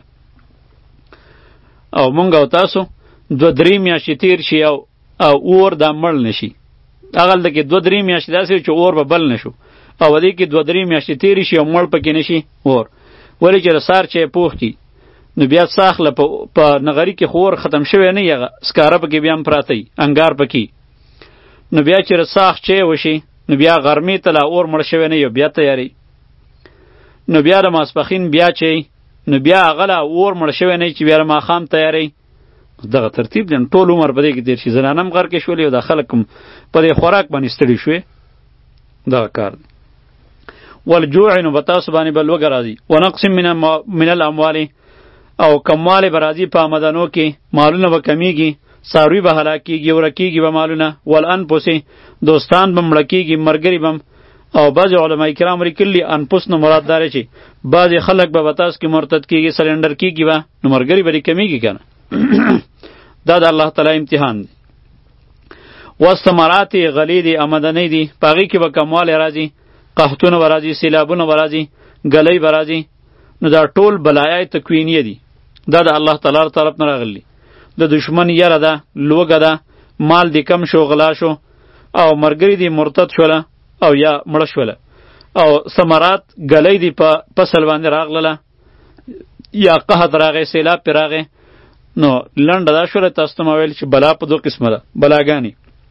او مونږ او تاسو دوه درې میاشتې تېر شي او اور دا مړ نه شي، هغلته کې دوه درې میاشتې داسې چې اور به بل نه شو، او دې کې دوه درې میاشتې تېرې شي او مړ پکې نه شي اور. ولې چې د سار چې پوخ کي نو بیا ساخله په نغري کې خو اور ختم شوی نه یغه سکاره پکې بیا هم پراته وي، انګار پکې، نو بیا چې ساخ چې وشي نو بیا غرمې ته لا اور مړ شوی نه یو بیا تیاری، نو بیا د ماسپښین بیا چې نو بیا هغه لا اور مړ شوی نه چې بیا د ماښام تیاری. دغه ترتیب دی، ټول عمر په دې کې تېر شي، زنانه هم غر کې شولې او دا خلک هم په دې خوراک باندې ستړي شوې. دغه کار دی. والجوع نو به تاسو باندې به لوږه راځي، ونقص من الاموال او کموالی به راځي په آمدنو کې، مالونه به کمیږي، څاروي به هلاکېږي، ورکېږي به مالونه، والانفس دوستان به مړه کېږي، ملګري به. او بعضې علما کرام لیکلي انفس نو مراد دا دی چې بعضې خلک به په تاسو کې مرتد کېږي، سلنډر کېږي به، نو ملګري به دې کمیږي که نه. دا د الله تعالی امتحان دی. والثمرات غلې دي، آمدنۍ دي، په هغې کې به کموالی راځي، قحطونه به راځي، سیلابونه به راځي، ګلۍ به راځي. نو دا ټول بلایای تکوینیه دي، دا د الله تعالی طرف نه راغلي. د دشمن یره ده، لوږه ده، مال دې کم شو، غلا شو، او ملګري دې مرتد شوله او یا مړه شوله، او ثمرات ګلۍ دې په فصل باندې راغلله، یا قحط راغی، سیلاب پې راغی. نو لنډه دا شوله، تاسو ته ما ویل چې بلا په دوه قسمه ده، بلاګانې.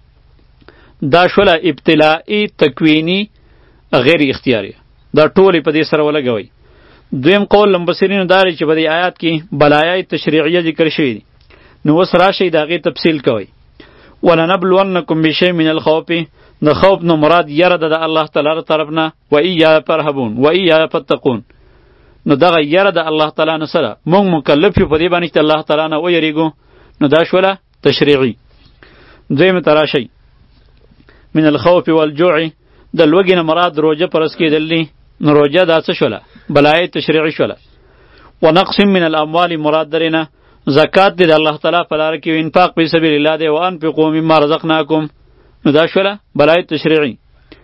دا شوله ابتلاعي تکویني غیر اختیاري، دا ټولې په دې سره ولګوئ. دویم قول لمبصرینو دا دی چې په دې آیات کې بلایای تشریعیه ذکر شوي دي. نو اوس راشئ د هغې تفصیل کوئ. ولنبلونکم بشیء من الخوف، د خوف نو مراد یره ده د الله تعالی طرف نه، و ایاه فرهبون و ایاه فتقون. نو دغه یره د الله تعالی نه سره موږ مکلف یو په دې باندې چې الله تعالی نه ویریږو. نو دا شوله تشریعي. دویمه ته راشئ، من الخوف والجوع، د لوږې نه مراد روژه پرس کېدل دي. نو روژه دا څه شوله؟ بلایې تشریعي شوله. ونقص من الاموال مراد درې نه زکات دی د الله تعالی په لاره کې، انفاق فی سبیل الله دی، وانفقوا مما رزقناکم. نو دا شوله بلایې تشریعي.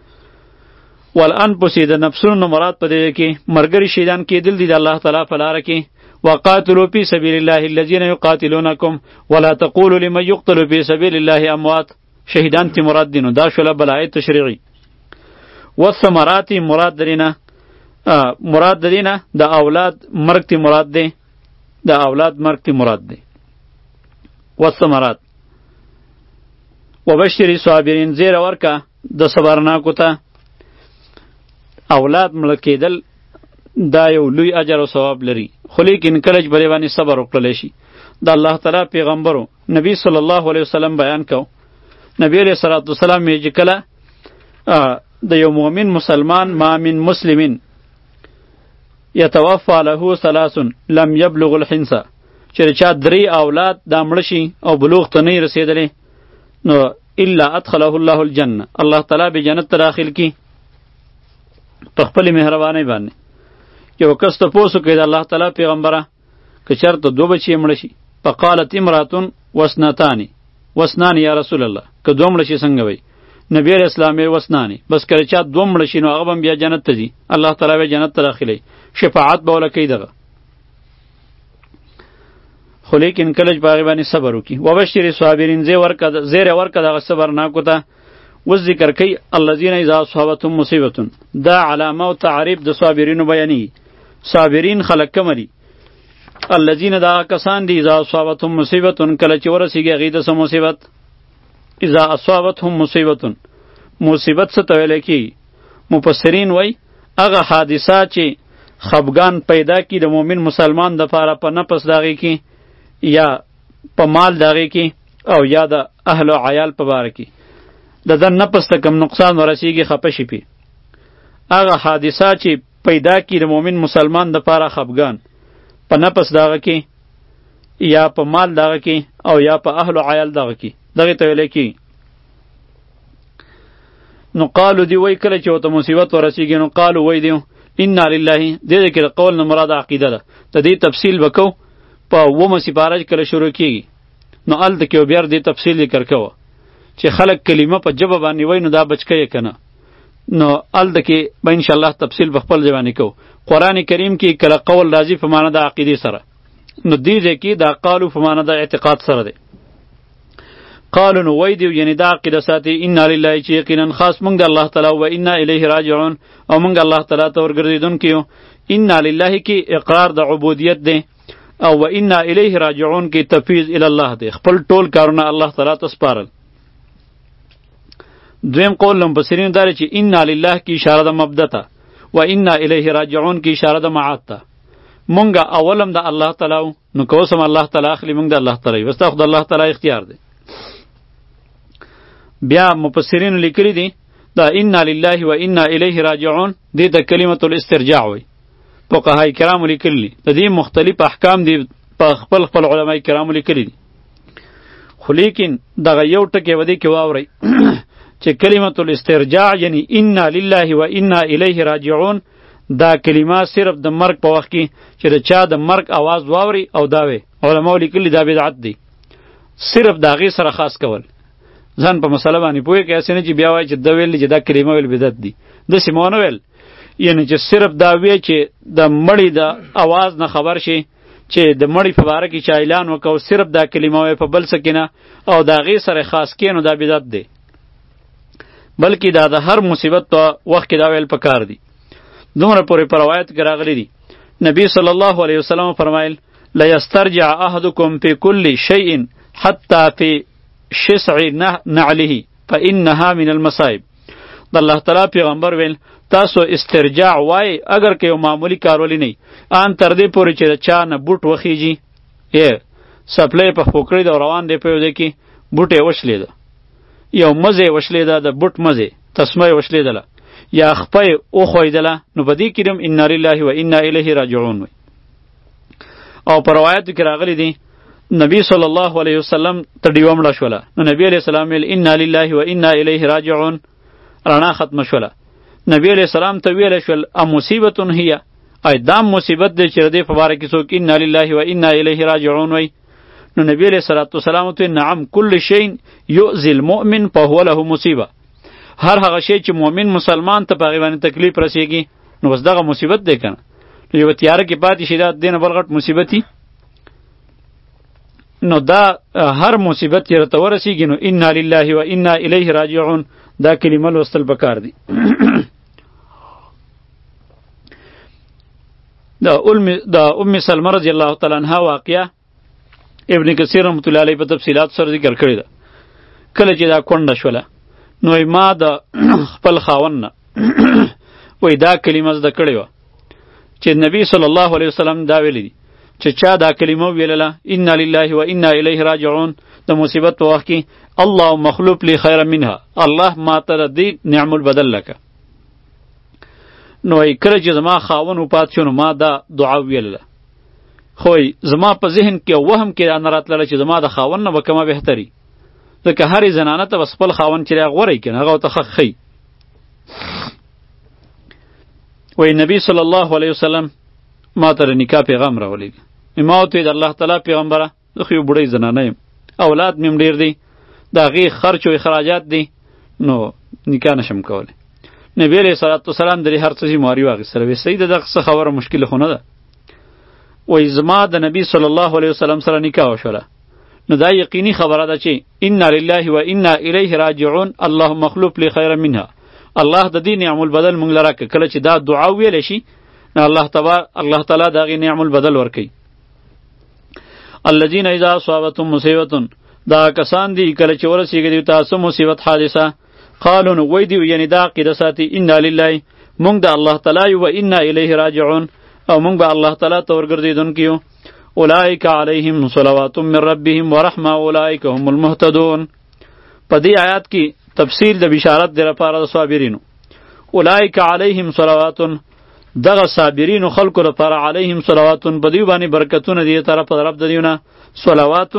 والانفس د نفسونو مراد په دې کې ملګري شهیدان کېدل دي د الله تعالی په لاره کې. وقاتلوا فی سبیل الله الذین یقاتلونکم ولا تقولوا لمن یقتل فی سبیل الله اموات، شهیدان تی مراد دي. نو دا شوله بلایې تشریعي. والثمرات مراد درینه مراد درینه د اولاد مرګ تی مراد دی، د اولاد مرګ تی مراد دی. والثمرات وبشر صابرین، زیر ورکا د صبرناکو ته. اولاد مړه کېدل دا یو لوی اجر او ثواب لري، خو لیکن کله چې بری باندې صبر وکړلی شي. د الله تعالی پیغمبرو نبی صلی الله علیه وسلم بیان کو، نبی علیه الصلاة والسلام یې چې کله د یو مؤمن مسلمان ما من مسلمین یتوفى له ثلاث لم یبلغ الحنس، چې چا درې اولاد دا مړه شي او بلوغ ته نه رسېدلی، نو الا ادخله الله الجنه، الله تعالی به جنت ته داخل کی په خپلې مهربانۍ باندې. یو کس تپوس وکړي د الله تعالی پیغمبره که چېرته دوه بچې مړه شي، فقالت امرأة واسنتان واسنان یا رسول الله، که دوه مړه شي څنګه وی؟ نبی علیہ السلام یې وسنانی، بس کله چا دوه مړه شي نو هغه به بیا جنت ته ځي، الله تعالی به جنت ته داخلوي، شفاعت به وله کوي دغه خو لیکن کله چې په هغې باندې صبر وکړي. وبشر الصابرین، زیری ورکړه دغه صبرناکو ته. اوس ذکر کوي الذین اذا اصابتهم مصیبة، دا علامه او تعریف د صابرینو بیانوي. صابرین خلک کوم دي؟ الذین دا کسان دي اذا اصابتهم مصیبة، کله چې ورسیږي هغې ته څه مصیبت. اذا اصابتهم مصیبة، مصیبت څه ته ویلی کېږي؟ مفسرین وایي هغه حادثه چې خفګان پیدا کړي د مؤمن مسلمان دپاره په نفس د هغې کې یا په مال د هغې کې او یا د اهل و عیال په باره کې د ده نفس ته کم نقصان ورسیږي، خفه شي پې. هغه حادثه چې پیدا کړي د مؤمن مسلمان دپاره خفګان په نفس د هغه کې یا په مال د هغه کې او یا په اهل و عیال د هغه کې، دغې ته ویلی کېږي. نو قالو دی وای کله چې ورته مصیبت ورسیږي نو قالو وای دیو انا لله. دې دې کې د قول نه مراد عقیده ده. د دې تفصیل وکړو په اوومه سپاره کله شروع کېږي نو هلته کې بیا دې تفصیل ذکر کوه چې خلک کلمه په ژبه باندې وایي نو دا بچکی یې که نه. نو هلته کې به انشاءالله تفصیل په خپل ځای باندې کوو. قرآن کریم کې کله قول راځي په معنی د عقیدې سره، نو دې ځای کې دا قالو په معنی د اعتقاد سره دی. قالو نو وای دیو یعنی دا عقیده ساتي انا لله چې یقینا خاص مونږ د الله تعالی و انا الیه راجعون او مونږ الله تعالی ته ورګرځیدونکي یو. انا لله کې اقرار د عبودیت دی او و انا الیه راجعون کې تفویض الی الله دی، خپل ټول کارونه الله تعالی ته سپارل. دویم قول مفسرین دا چې انا لله کې اشاره د مبدا ته و انا الیه راجعون کې اشاره د معاد ته. مونږ اولم د الله تعالی نو کوسم الله تعالی اخلي مونږ د الله تعالی وستا خو د الله تعالی اختیار دی. بیا مفسرین لیکلی دي دا انا لله و انا الیه راجعون دې ته کلمة الاسترجاع وایي. فقهای کرام لیکلی د دې مختلف احکام دي په خپل خپل علماء کرام لیکلی دي. خو لیکن دغه یو ټکی ودی کې واورئ چې کلمة الاسترجاع یعنی انا لله و انا الیه راجعون دا کلمه صرف د مرګ په وخت کې چې د چا د مرګ आवाज واوري او دا وي علماء لیکلی دا بدعت دی، صرف د هغې سره خاص کول. ځان په مسله باندې پوهې که هسې نه چې بیا وایي چې دا ویل چې دا کلمه ویل بدعت دي، داسې مو ونه ویل. یعنی چې صرف دا وی چې د مړي د اواز نه خبر شي چې د مړي په باره کې چې اعلان وکړو صرف دا کلمه وی په بل څه کې نه او د هغې سره خاص کې نو دا بدعت دی، بلکې دا د هر مصیبت په وخت کې دا ویل پکار دی. دومره پورې په روایت کې راغلی دي نبی صلی الله علیه وسلم فرمایل لیسترجع احدکم فی کل شیء حتی فی شسع نعله فانها من المصائب. د الله تعالی پیغمبر ویل تاسو استرجاع وای اگر که یو معمولی کارولی نه ان تر دې پورې چې چا نه بوټ وخیږي یې سپلې په پوکړې د روان دی په دې کې بوټه وشلې ده یو مزه وشلې ده د بوټ مزه تسمه وشلې ده یا خپې او خویدله نو په دې کې دم ان لله و انا الیه راجعون وای. او په روایت کې راغلی دی نبی صلی الله علیه وسلم ته ډیوه مړه شوله نو نبی علیه السلام ویل انا لله و انا الیه راجعون، رڼا ختمه شوله. نبی علیه السلام ته ویل شول ام مصیبت هي، ای دا مصیبت دی چې دې په باره کې څوک انا لله و انا الیه راجعون وای. نو نبی علیه الصلاة والسلام ته نعم کل شیء یؤذی المؤمن فهو له مصیبه، هر هغه شی چې مؤمن مسلمان ته په هغې باندې تکلیف رسیږي نو بس دغه مصیبت دی که نه. نو یوه تیاره کې پاتې شي دا دې نه بل غټ مصیبتي نو دا هر مصیبت چې راته ورسیږي نو انا لله و انا الیه راجعون دا کلمه لوستل پکار دي. دا ام دا ام سلمہ رضی الله تعالی عنها واقعه ابن کثیر رحمۃ اللہ علیہ په تفصیلات سره ذکر کړی ده. کله چې دا کونډه شوله نو ما د خپل خاوند نه وای دا کلمه زده کړې وه چې نبی صلی الله علیه وسلم دا ویلی دي چې چا دا کلمه ویلله انا لله و انا الیه راجعون د مصیبت په وخت کې الله مخلوب لی خیر منها، الله ما ته د دې نعم البدل لکه. نو کله چې زما خاوند وفات شو نو ما دا دعا ویلله، خو زما په ذهن کې وهم کې نه راتلله چې زما د خاوند نه به کومه بهتري، ځکه هرې زنانه ته بس خپل خاوند چې هغه غوره کړي هغه ورته ښه ښیي. وایي نبی صلی الله علیه وسلم ما ته د نکاح پیغام راولېږه. ما ورته ویل د الله تعالی پیغمبره زه خو یو بوډۍ زنانه یم، اولاد مې هم ډېر دی، د هغې خرچ و اخراجات دی، نو نکاح نشم کولی. نبی علیه صلات وسلام د دې هر څه ذمهواري واخیستله. وایي صحیح ده دغه څه خبره مشکله خو نه ده. وای زما د نبی صلی الله علیه وسلم سره نکاح وشوله، نو دا یقیني خبره ده چې انا لله و انا الیه راجعون، اللهم اخلف لی خیرا منها. الله د دې نعم البدل مونږ لره کله چې دا دعا ویل شي، نو الله تبا الله تعالی دا غي نعم البدل ورکي. الذين اذا اصابتهم مصیبه، دا کسان دي کله چې ورسیږي دوی تاسو مصیبت حادثه، قالوا نو وای دی یعنی دا عقیده ساتي انا لله مونږ د الله تعالی و انا الیه راجعون، او مونږ به الله تعالی ته ورګرځیدونکي یو. اولئک علیهم صلوات من ربهم ورحمه اولئک هم المهتدون. په دې آیات کې تفسیر د بشارت دی لپاره د صابرینو. اولئک علیهم صلوات، دغه صابرینو خلکو لپاره علیهم صلوات، په دوی باندې برکتونه دي طرف رب د دیونه. صلوات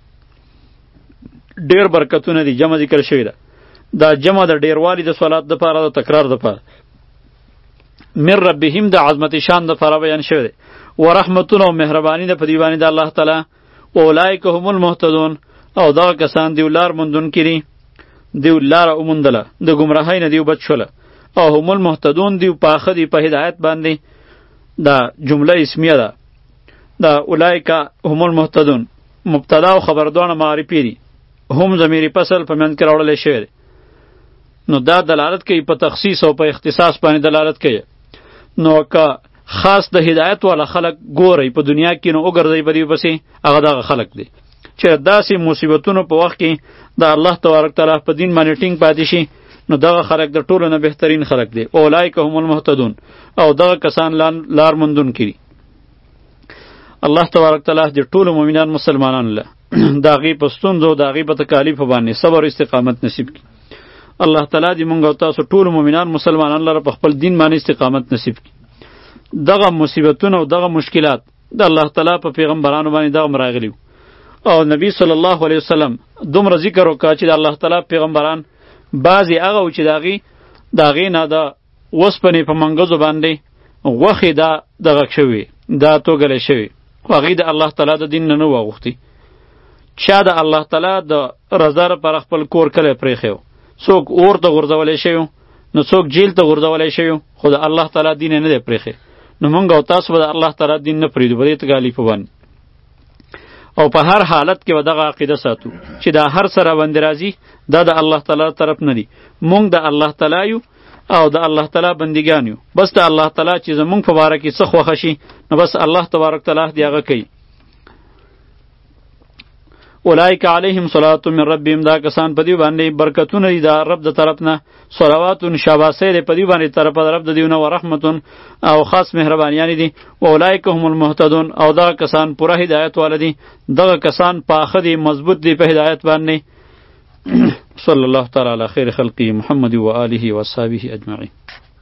ډیر برکتونه دي، جمع ذکر شوی ده. دا جمع د ډیروالي د صلات د لپاره د تکرار د لپاره. من ربهم د عظمت شان د لپاره بیان شوی دی. ورحمتونه او مهربانی ده په دی باندې د الله تعالی. اولئک هم المهتدون، او دغه کسان دیو لار موندون کړي، دیو لار اوموندله، د ګمراهۍ نه دیو بچ شوله. او هم المهتدون دیو پاخه دی په هدایت باندې. دا جمله اسمیه ده. دا اولئک هم المهتدون مبتدا او خبر دوانه معرفي دي. هم ضمیر فصل په منځ کې راوړل شوی دی. نو دا دلالت کوي په تخصیص او په اختصاص باندې دلالت کوي. نو که خاص د هدایت والا خلق ګوري په دنیا کې، نو وګرځي په دې پسې، هغه دغه خلق دی چې داسې مصیبتونو په وخت کې د الله تبارک تعالی په دین باندې ټینګ پاتې شي، نو دغه خلق د ټولو نه بهترین خلق دی. اولئک هم المهتدون، او دغه کسان لار موندون کړي. الله تبارک تعالی د ټولو مؤمنان مسلمانانو له د هغې په ستونزو، د هغې په تکالیفو باندې صبر او استقامت نصیب کړي. الله تعالی دې مونږ او تاسو ټول مؤمنان مسلمانان لره په خپل دین باندې استقامت نصیب کړي. دغه مصیبتونه او دغه مشکلات د الله تعالی په پیغمبرانو باندې دغه راغلي، او نبی صلی الله علیه وسلم دومره ذکر وکړه چې د الله تعالی پیغمبران بعضې هغه و چې د هغې د هغې نه د وسپنې په منګزو باندې غوښې دا دغه شوي، دا توږلی شوي، خو هغې د الله تعالی د دین نه نه واغوښتي. چا د الله تعالی د رضا لپاره خپل کور کلی پرېښی و، څوک اور ته غورځولی شوي، نو څوک جیل ته غورځولی شوي، خو د الله تعالی دین یې نه دی پرېښی. نو مونږ او تاسو به د الله تعالی دین نه پرېږدو په دې تکالیفو باندې، او په هر حالت کې به دغه عقیده ساتو چې دا هر څه راباندې راځي دا د الله تعالی طرف نه دي. مونږ د الله تعالی یو او د الله تعالی بندګان یو. بس د الله تعالی چې زمونږ په باره کې څه خوښه شي، نو بس الله تبارک تعالی دې هغه کوي. اولئک علیهم صلوات من ربهم، دا کسان په دې باندې برکتونه دي د رب د طرف نه. صلوات شاباسه دې په دې باندې طرف د رب د دیونه، و رحمت او خاص مهربانیان دي. اولئک هم المهتدون، او دا کسان پوره هدایت والدي، دغه کسان پاخه دي، مضبوط دي په هدایت باندې. صلی الله تعالی علی خیر خلقه محمد و آله و اصحابه اجمعین.